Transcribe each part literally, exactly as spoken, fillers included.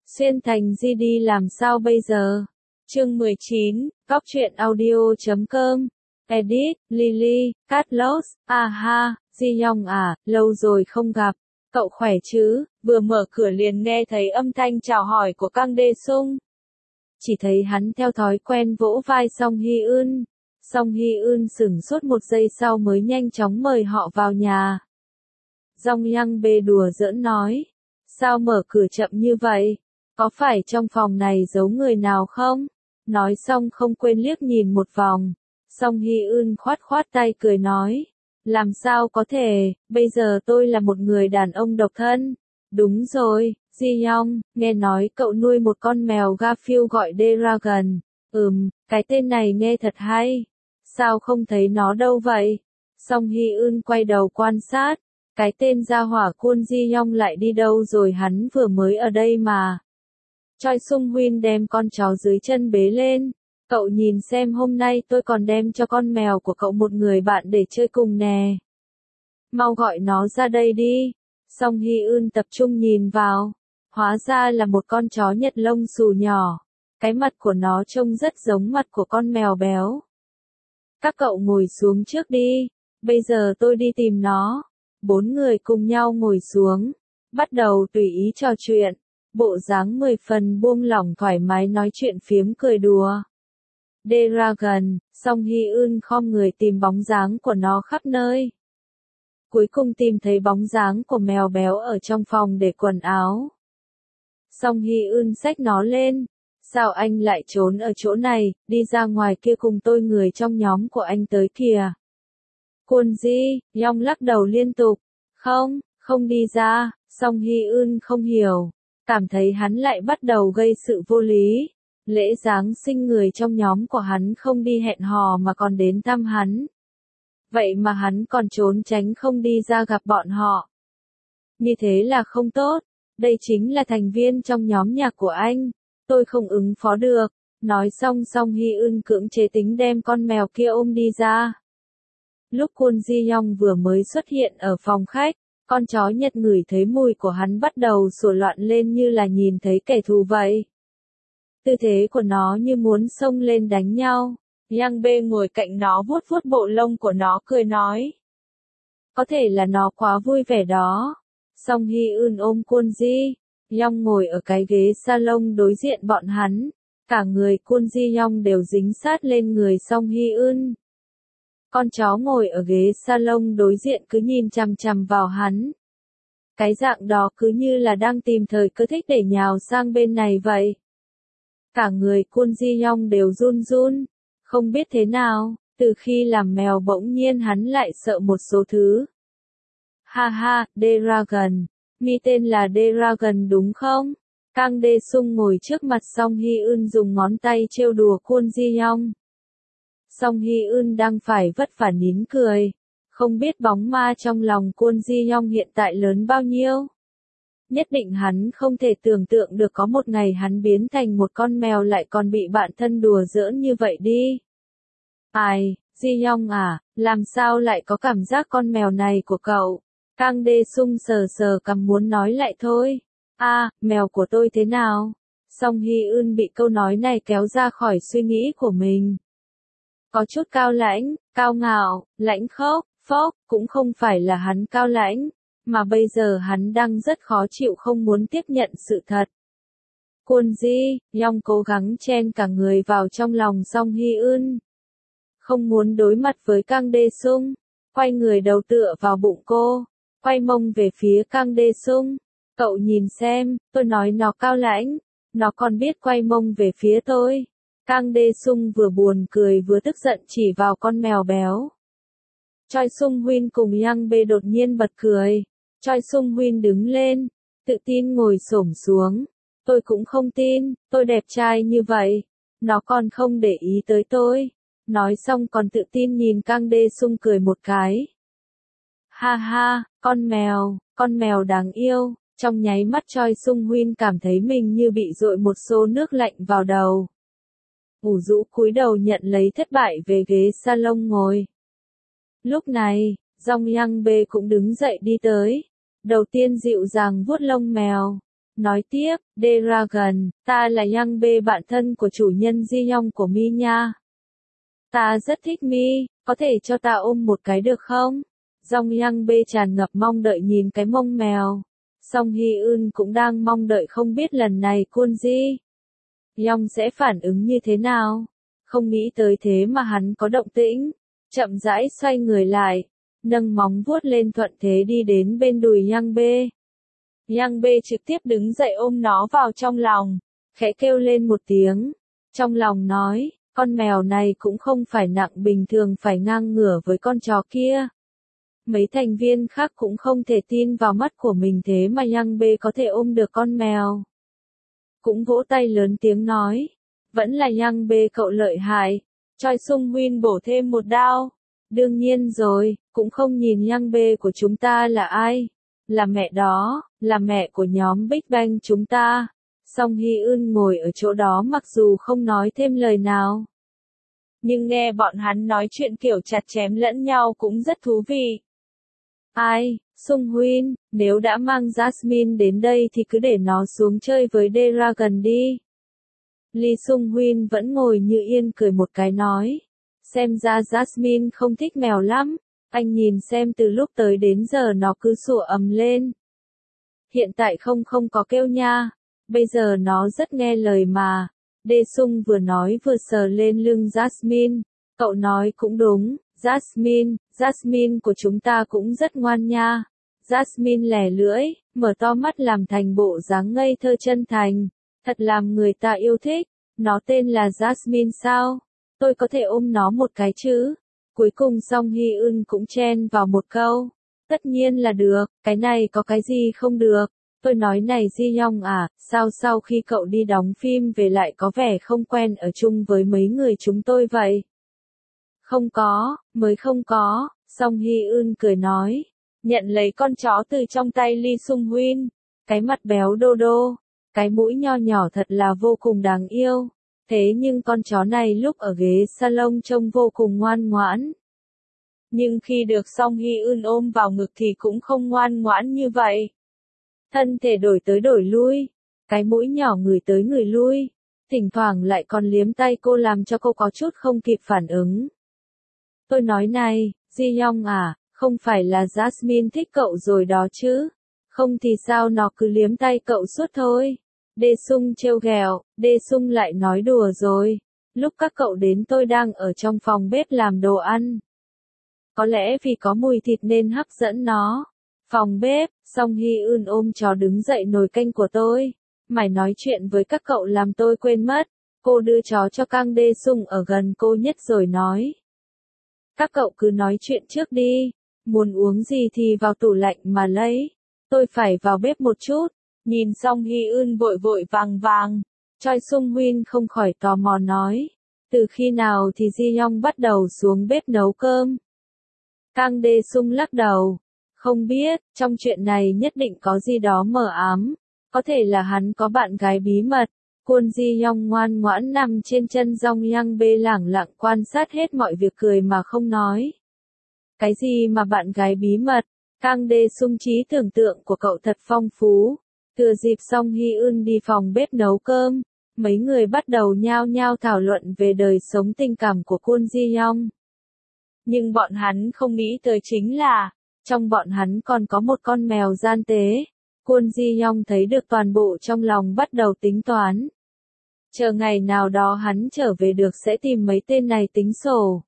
Xuyên thành gi đi làm sao bây giờ? Chương mười chín, Góc truyện audio chấm com. Edit, Lily, Carlos, à ha, Ji Young à, lâu rồi không gặp. Cậu khỏe chứ? Vừa mở cửa liền nghe thấy âm thanh chào hỏi của Kang Dae Sung. Chỉ thấy hắn theo thói quen vỗ vai Song Hye Eun. Song Hye Eun sửng sốt một giây sau mới nhanh chóng mời họ vào nhà. Jong Yang bê đùa giỡn nói. Sao mở cửa chậm như vậy? Có phải trong phòng này giấu người nào không? Nói xong không quên liếc nhìn một vòng. Song Hye Eun khoát khoát tay cười nói. Làm sao có thể, bây giờ tôi là một người đàn ông độc thân. Đúng rồi, Ji Young, nghe nói cậu nuôi một con mèo Garfield gọi Dragon. Ừm, cái tên này nghe thật hay. Sao không thấy nó đâu vậy? Song Hye Eun quay đầu quan sát. Cái tên gia hỏa Kwon Ji Young lại đi đâu rồi, hắn vừa mới ở đây mà. Choi Sung Huynh đem con chó dưới chân bế lên. Cậu nhìn xem, hôm nay tôi còn đem cho con mèo của cậu một người bạn để chơi cùng nè. Mau gọi nó ra đây đi. Song Hye Eun tập trung nhìn vào. Hóa ra là một con chó Nhật lông xù nhỏ. Cái mặt của nó trông rất giống mặt của con mèo béo. Các cậu ngồi xuống trước đi. Bây giờ tôi đi tìm nó. Bốn người cùng nhau ngồi xuống. Bắt đầu tùy ý trò chuyện. Bộ dáng mười phần buông lỏng thoải mái nói chuyện phiếm cười đùa. Dragon, Song Hye Eun khom người tìm bóng dáng của nó khắp nơi. Cuối cùng tìm thấy bóng dáng của mèo béo ở trong phòng để quần áo. Song Hye Eun xách nó lên. Sao anh lại trốn ở chỗ này, đi ra ngoài kia cùng tôi, người trong nhóm của anh tới kìa. Kwon Ji Young lắc đầu liên tục. Không, không đi ra. Song Hye Eun không hiểu. Cảm thấy hắn lại bắt đầu gây sự vô lý. Lễ Giáng sinh người trong nhóm của hắn không đi hẹn hò mà còn đến thăm hắn. Vậy mà hắn còn trốn tránh không đi ra gặp bọn họ. Như thế là không tốt. Đây chính là thành viên trong nhóm nhạc của anh. Tôi không ứng phó được. Nói xong Song Hye Eun cưỡng chế tính đem con mèo kia ôm đi ra. Lúc Kwon Ji Young vừa mới xuất hiện ở phòng khách, con chó Nhật ngửi thấy mùi của hắn bắt đầu sủa loạn lên như là nhìn thấy kẻ thù vậy. Tư thế của nó như muốn xông lên đánh nhau. Yang bê ngồi cạnh nó vuốt vuốt bộ lông của nó cười nói. Có thể là nó quá vui vẻ đó. Song Hye Eun ôm Kwon Ji Young ngồi ở cái ghế salon đối diện bọn hắn. Cả người Kwon Ji Young đều dính sát lên người Song Hye Eun. Con chó ngồi ở ghế salon đối diện cứ nhìn chằm chằm vào hắn. Cái dạng đó cứ như là đang tìm thời cơ thích để nhào sang bên này vậy. Cả người Kwon Ji Young đều run run. Không biết thế nào, từ khi làm mèo bỗng nhiên hắn lại sợ một số thứ. Ha ha, Dragon. Mi tên là Dragon đúng không? Kang Dae Sung ngồi trước mặt Song Hye Eun dùng ngón tay trêu đùa Kwon Ji Young. Song Hye Eun đang phải vất vả nín cười. Không biết bóng ma trong lòng Kwon Ji Young hiện tại lớn bao nhiêu. Nhất định hắn không thể tưởng tượng được có một ngày hắn biến thành một con mèo lại còn bị bạn thân đùa giỡn như vậy đi. Ai, Ji Young à, làm sao lại có cảm giác con mèo này của cậu? Kang Dae Sung sờ sờ cằm muốn nói lại thôi. A, à, mèo của tôi thế nào? Song Hye Eun bị câu nói này kéo ra khỏi suy nghĩ của mình. Có chút cao lãnh, cao ngạo, lãnh khốc, phốc, cũng không phải là hắn cao lãnh, mà bây giờ hắn đang rất khó chịu không muốn tiếp nhận sự thật. Kwon Ji Young cố gắng chen cả người vào trong lòng Song Hye Eun. Không muốn đối mặt với Kang Dae Sung, quay người đầu tựa vào bụng cô, quay mông về phía Kang Dae Sung. Cậu nhìn xem, tôi nói nó cao lãnh, nó còn biết quay mông về phía tôi. Kang Dae Sung vừa buồn cười vừa tức giận chỉ vào con mèo béo. Choi Sung Huynh cùng Yang bê đột nhiên bật cười. Choi Sung Huynh đứng lên, tự tin ngồi xổm xuống. Tôi cũng không tin, tôi đẹp trai như vậy. Nó còn không để ý tới tôi. Nói xong còn tự tin nhìn Kang Dae Sung cười một cái. Ha ha, con mèo, con mèo đáng yêu. Trong nháy mắt Choi Sung Huynh cảm thấy mình như bị dội một xô nước lạnh vào đầu. Ủ rũ cúi đầu nhận lấy thất bại về ghế salon ngồi. Lúc này, Jong Yang bê cũng đứng dậy đi tới. Đầu tiên dịu dàng vuốt lông mèo. Nói tiếp, Dragon, ta là Yang B, bạn thân của chủ nhân Ji Young của Mi nha. Ta rất thích Mi, có thể cho ta ôm một cái được không? Dòng Yang B tràn ngập mong đợi nhìn cái mông mèo. Song Hy Eun cũng đang mong đợi không biết lần này Kwon Ji Young sẽ phản ứng như thế nào. Không nghĩ tới thế mà hắn có động tĩnh. Chậm rãi xoay người lại, nâng móng vuốt lên thuận thế đi đến bên đùi Yang B. Yang B trực tiếp đứng dậy ôm nó vào trong lòng, khẽ kêu lên một tiếng. Trong lòng nói, con mèo này cũng không phải nặng bình thường phải ngang ngửa với con chó kia. Mấy thành viên khác cũng không thể tin vào mắt của mình thế mà Yang B có thể ôm được con mèo. Cũng vỗ tay lớn tiếng nói, vẫn là Yang B cậu lợi hại. Choi Sung Huynh bổ thêm một đao. Đương nhiên rồi, cũng không nhìn Yang B của chúng ta là ai. Là mẹ đó, là mẹ của nhóm Big Bang chúng ta. Song Hy Eun ngồi ở chỗ đó mặc dù không nói thêm lời nào. Nhưng nghe bọn hắn nói chuyện kiểu chặt chém lẫn nhau cũng rất thú vị. Ai, Sung Huynh, nếu đã mang Jasmine đến đây thì cứ để nó xuống chơi với Dragon đi. Lee Sung Huynh vẫn ngồi như yên cười một cái nói. Xem ra Jasmine không thích mèo lắm. Anh nhìn xem từ lúc tới đến giờ nó cứ sủa ầm lên. Hiện tại không không có kêu nha. Bây giờ nó rất nghe lời mà. Dae Sung vừa nói vừa sờ lên lưng Jasmine. Cậu nói cũng đúng. Jasmine, Jasmine của chúng ta cũng rất ngoan nha. Jasmine lẻ lưỡi, mở to mắt làm thành bộ dáng ngây thơ chân thành. Thật làm người ta yêu thích. Nó tên là Jasmine sao? Tôi có thể ôm nó một cái chứ? Cuối cùng Song Hy Eun cũng chen vào một câu. Tất nhiên là được, cái này có cái gì không được. Tôi nói này Ji Young à, sao sau khi cậu đi đóng phim về lại có vẻ không quen ở chung với mấy người chúng tôi vậy? Không có, mới không có, Song Hy Eun cười nói. Nhận lấy con chó từ trong tay Lee Sung Huynh. Cái mặt béo đô đô, cái mũi nho nhỏ thật là vô cùng đáng yêu. Thế nhưng con chó này lúc ở ghế salon trông vô cùng ngoan ngoãn. Nhưng khi được Song Hy Eun ôm vào ngực thì cũng không ngoan ngoãn như vậy. Thân thể đổi tới đổi lui, cái mũi nhỏ người tới người lui, thỉnh thoảng lại còn liếm tay cô làm cho cô có chút không kịp phản ứng. Tôi nói này, Ji Young à, không phải là Jasmine thích cậu rồi đó chứ, không thì sao nó cứ liếm tay cậu suốt thôi. Dae Sung trêu ghẹo, Dae Sung lại nói đùa rồi. Lúc các cậu đến tôi đang ở trong phòng bếp làm đồ ăn. Có lẽ vì có mùi thịt nên hấp dẫn nó. Phòng bếp, Song Hy Eun ôm chó đứng dậy nồi canh của tôi. Mày nói chuyện với các cậu làm tôi quên mất. Cô đưa chó cho Kang Dae Sung ở gần cô nhất rồi nói. Các cậu cứ nói chuyện trước đi. Muốn uống gì thì vào tủ lạnh mà lấy. Tôi phải vào bếp một chút. Nhìn Song Hy Eun vội vội vàng vàng, Choi Sung Huynh không khỏi tò mò nói, từ khi nào thì Ji Young bắt đầu xuống bếp nấu cơm? Kang Dae Sung lắc đầu, không biết, trong chuyện này nhất định có gì đó mờ ám, có thể là hắn có bạn gái bí mật. Kwon Ji Young ngoan ngoãn nằm trên chân Dong Yang B lẳng lặng quan sát hết mọi việc cười mà không nói. Cái gì mà bạn gái bí mật? Kang Dae Sung trí tưởng tượng của cậu thật phong phú. Thừa dịp Song Hy Eun đi phòng bếp nấu cơm, mấy người bắt đầu nhao nhao thảo luận về đời sống tình cảm của Kwon Ji Young. Nhưng bọn hắn không nghĩ tới chính là, trong bọn hắn còn có một con mèo gian tế. Kwon Ji Young thấy được toàn bộ trong lòng bắt đầu tính toán. Chờ ngày nào đó hắn trở về được sẽ tìm mấy tên này tính sổ.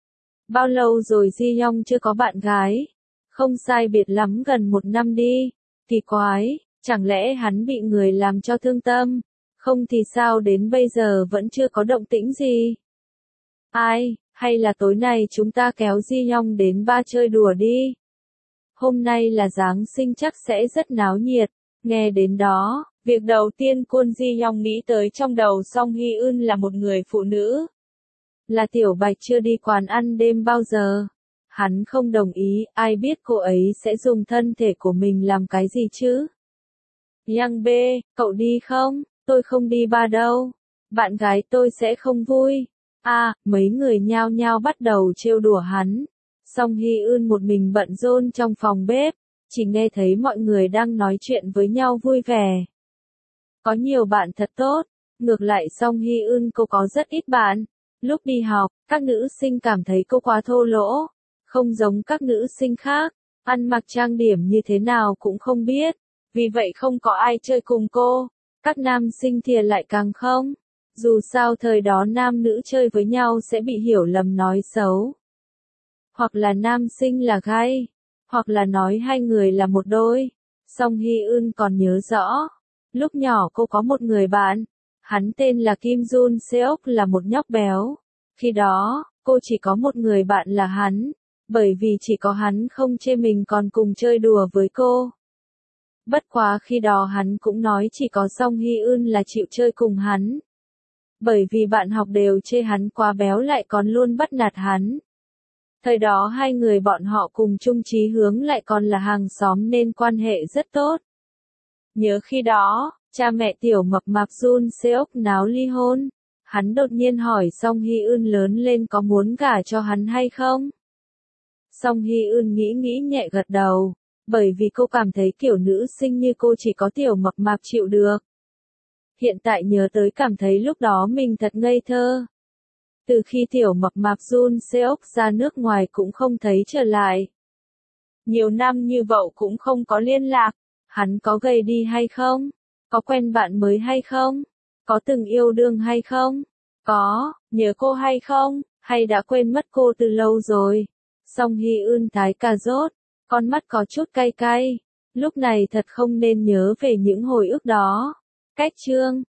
Bao lâu rồi Ji Young chưa có bạn gái? Không sai biệt lắm gần một năm đi. Kỳ quái. Chẳng lẽ hắn bị người làm cho thương tâm? Không thì sao đến bây giờ vẫn chưa có động tĩnh gì? Ai, hay là tối nay chúng ta kéo Ji Young đến ba chơi đùa đi? Hôm nay là Giáng sinh chắc sẽ rất náo nhiệt. Nghe đến đó, việc đầu tiên Kwon Ji Young nghĩ tới trong đầu Song Hy Eun là một người phụ nữ. Là Tiểu Bạch chưa đi quán ăn đêm bao giờ. Hắn không đồng ý, ai biết cô ấy sẽ dùng thân thể của mình làm cái gì chứ? Yang B, cậu đi không? Tôi không đi ba đâu. Bạn gái tôi sẽ không vui. À, mấy người nhao nhao bắt đầu trêu đùa hắn. Song Hy Eun một mình bận rộn trong phòng bếp, chỉ nghe thấy mọi người đang nói chuyện với nhau vui vẻ. có nhiều bạn thật tốt. Ngược lại Song Hy Eun cô có rất ít bạn. Lúc đi học, các nữ sinh cảm thấy cô quá thô lỗ, không giống các nữ sinh khác, ăn mặc trang điểm như thế nào cũng không biết, vì vậy không có ai chơi cùng cô. Các nam sinh thì lại càng không. Dù sao thời đó nam nữ chơi với nhau sẽ bị hiểu lầm nói xấu. Hoặc là nam sinh là gay, hoặc là nói hai người là một đôi. Song Hy Eun còn nhớ rõ, lúc nhỏ cô có một người bạn, hắn tên là Kim Jun Seok là một nhóc béo. Khi đó, cô chỉ có một người bạn là hắn, bởi vì chỉ có hắn không chê mình còn cùng chơi đùa với cô. Bất quá khi đó hắn cũng nói chỉ có Song Hy Eun là chịu chơi cùng hắn. Bởi vì bạn học đều chê hắn quá béo lại còn luôn bắt nạt hắn. Thời đó hai người bọn họ cùng chung chí hướng lại còn là hàng xóm nên quan hệ rất tốt. Nhớ khi đó, cha mẹ tiểu mập mạp Jun Seok náo ly hôn. Hắn đột nhiên hỏi Song Hy Eun lớn lên có muốn gả cho hắn hay không? Song Hy Eun nghĩ nghĩ nhẹ gật đầu, bởi vì cô cảm thấy kiểu nữ sinh như cô chỉ có tiểu mập mạp chịu được. Hiện tại nhớ tới cảm thấy lúc đó mình thật ngây thơ. Từ khi tiểu mập mạp Jun Seok ra nước ngoài cũng không thấy trở lại. Nhiều năm như vậy cũng không có liên lạc, hắn có gầy đi hay không? Có quen bạn mới hay không? Có từng yêu đương hay không? Có, nhớ cô hay không? Hay đã quên mất cô từ lâu rồi? Song Hy Eun tái cà rốt, con mắt có chút cay cay. Lúc này thật không nên nhớ về những hồi ức đó. Cách chương